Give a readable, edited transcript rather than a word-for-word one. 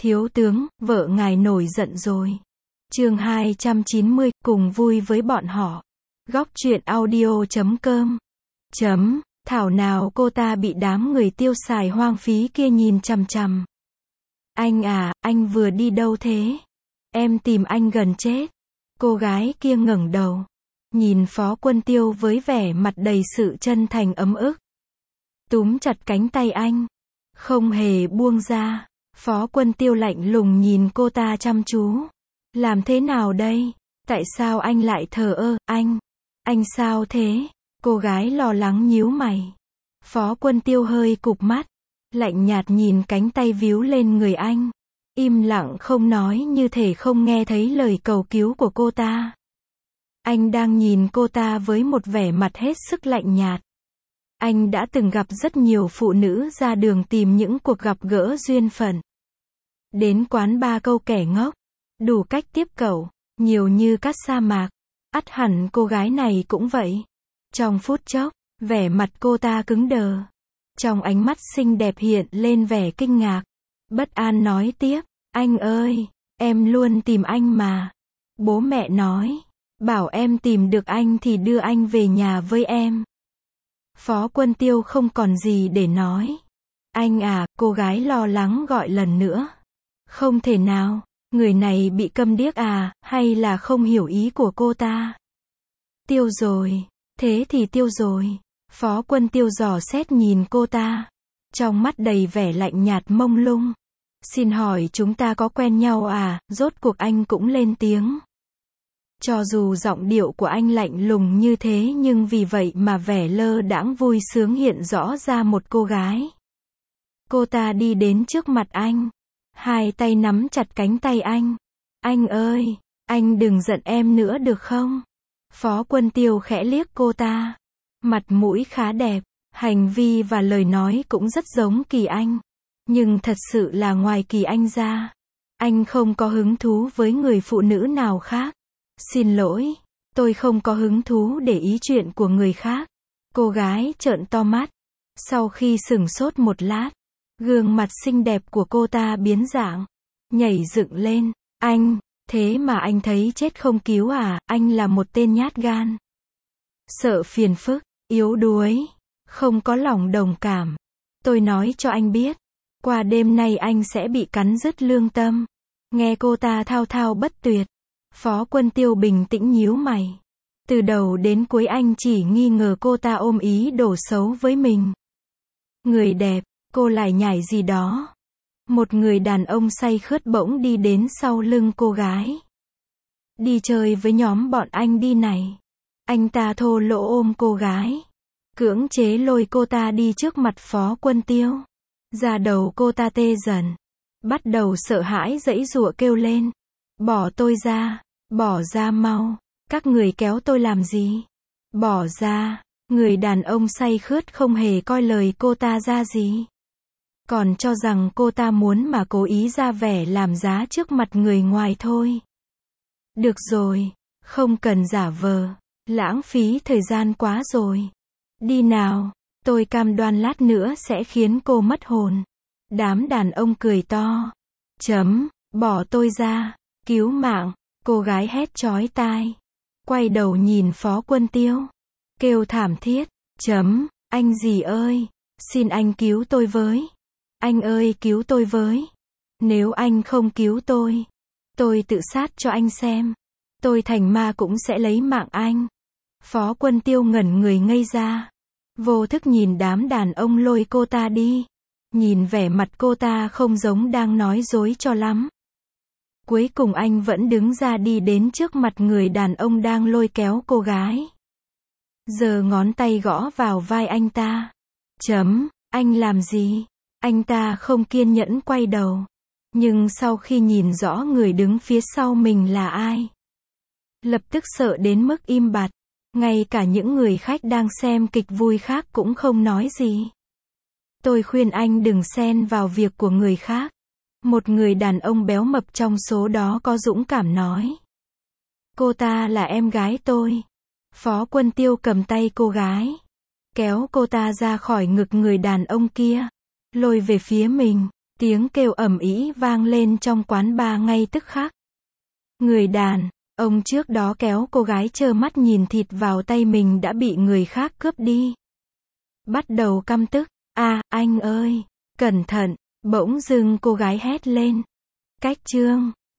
Thiếu tướng, vợ ngài nổi giận rồi. Chương 290, cùng vui với bọn họ. Góc truyện audio.com. Thảo nào cô ta bị đám người tiêu xài hoang phí kia nhìn chằm chằm. Anh à, anh vừa đi đâu thế? Em tìm anh gần chết. Cô gái kia ngẩng đầu, nhìn Phó Quân Tiêu với vẻ mặt đầy sự chân thành ấm ức. Túm chặt cánh tay anh, không hề buông ra. Phó Quân Tiêu lạnh lùng nhìn cô ta chăm chú. Làm thế nào đây? Tại sao anh lại thờ ơ? Anh sao thế? Cô gái lo lắng nhíu mày. Phó Quân Tiêu hơi cụp mắt, lạnh nhạt nhìn cánh tay víu lên người anh. Im lặng không nói, như thể không nghe thấy lời cầu cứu của cô ta. Anh đang nhìn cô ta với một vẻ mặt hết sức lạnh nhạt. Anh đã từng gặp rất nhiều phụ nữ ra đường tìm những cuộc gặp gỡ duyên phận. Đến quán bar câu kẻ ngốc, đủ cách tiếp cậu, nhiều như cát sa mạc. Ắt hẳn cô gái này cũng vậy. Trong phút chốc, vẻ mặt cô ta cứng đờ. Trong ánh mắt xinh đẹp hiện lên vẻ kinh ngạc. Bất an nói tiếp, anh ơi, em luôn tìm anh mà. Bố mẹ nói, bảo em tìm được anh thì đưa anh về nhà với em. Phó Quân Tiêu không còn gì để nói. Anh à, cô gái lo lắng gọi lần nữa. Không thể nào, người này bị câm điếc à, hay là không hiểu ý của cô ta? Tiêu rồi, thế thì tiêu rồi. Phó Quân Tiêu dò xét nhìn cô ta, trong mắt đầy vẻ lạnh nhạt mông lung. Xin hỏi chúng ta có quen nhau à? Rốt cuộc anh cũng lên tiếng. Cho dù giọng điệu của anh lạnh lùng như thế, nhưng vì vậy mà vẻ lơ đãng vui sướng hiện rõ ra một cô gái. Cô ta đi đến trước mặt anh, hai tay nắm chặt cánh tay anh. Anh ơi, anh đừng giận em nữa được không? Phó Quân Tiêu khẽ liếc cô ta. Mặt mũi khá đẹp, hành vi và lời nói cũng rất giống Kỳ Anh. Nhưng thật sự là ngoài Kỳ Anh ra, anh không có hứng thú với người phụ nữ nào khác. Xin lỗi, tôi không có hứng thú để ý chuyện của người khác. Cô gái trợn to mắt. Sau khi sửng sốt một lát, gương mặt xinh đẹp của cô ta biến dạng, nhảy dựng lên. Anh, thế mà anh thấy chết không cứu à? Anh là một tên nhát gan, sợ phiền phức, yếu đuối, không có lòng đồng cảm. Tôi nói cho anh biết, qua đêm nay anh sẽ bị cắn rứt lương tâm. Nghe cô ta thao thao bất tuyệt, Phó Quân Tiêu bình tĩnh nhíu mày. Từ đầu đến cuối anh chỉ nghi ngờ cô ta ôm ý đồ xấu với mình. Người đẹp, cô lại nhảy gì đó. Một người đàn ông say khướt bỗng đi đến sau lưng cô gái. Đi chơi với nhóm bọn anh đi này. Anh ta thô lỗ ôm cô gái, cưỡng chế lôi cô ta đi trước mặt Phó Quân Tiêu. Da đầu cô ta tê dần, bắt đầu sợ hãi giãy giụa kêu lên. Bỏ ra mau, các người kéo tôi làm gì? Bỏ ra. Người đàn ông say khướt không hề coi lời cô ta ra gì, còn cho rằng cô ta muốn mà cố ý ra vẻ làm giá trước mặt người ngoài thôi. Được rồi, không cần giả vờ, lãng phí thời gian quá rồi. Đi nào, tôi cam đoan lát nữa sẽ khiến cô mất hồn. Đám đàn ông cười to. Bỏ tôi ra, cứu mạng, cô gái hét chói tai. Quay đầu nhìn Phó Quân Tiêu, kêu thảm thiết. Anh gì ơi, xin anh cứu tôi với. Anh ơi cứu tôi với. Nếu anh không cứu tôi tự sát cho anh xem. Tôi thành ma cũng sẽ lấy mạng anh. Phó Quân Tiêu ngẩn người ngây ra, vô thức nhìn đám đàn ông lôi cô ta đi. Nhìn vẻ mặt cô ta không giống đang nói dối cho lắm. Cuối cùng anh vẫn đứng ra đi đến trước mặt người đàn ông đang lôi kéo cô gái. Giơ ngón tay gõ vào vai anh ta. Anh làm gì? Anh ta không kiên nhẫn quay đầu. Nhưng sau khi nhìn rõ người đứng phía sau mình là ai, lập tức sợ đến mức im bặt. Ngay cả những người khách đang xem kịch vui khác cũng không nói gì. Tôi khuyên anh đừng xen vào việc của người khác. Một người đàn ông béo mập trong số đó có dũng cảm nói. Cô ta là em gái tôi. Phó Quân Tiêu cầm tay cô gái, kéo cô ta ra khỏi ngực người đàn ông kia, lôi về phía mình. Tiếng kêu ầm ĩ vang lên trong quán bar ngay tức khắc. Người đàn ông trước đó kéo cô gái trơ mắt nhìn thịt vào tay mình đã bị người khác cướp đi. Bắt đầu căm tức. Anh ơi, cẩn thận, bỗng dưng cô gái hét lên. Cách chương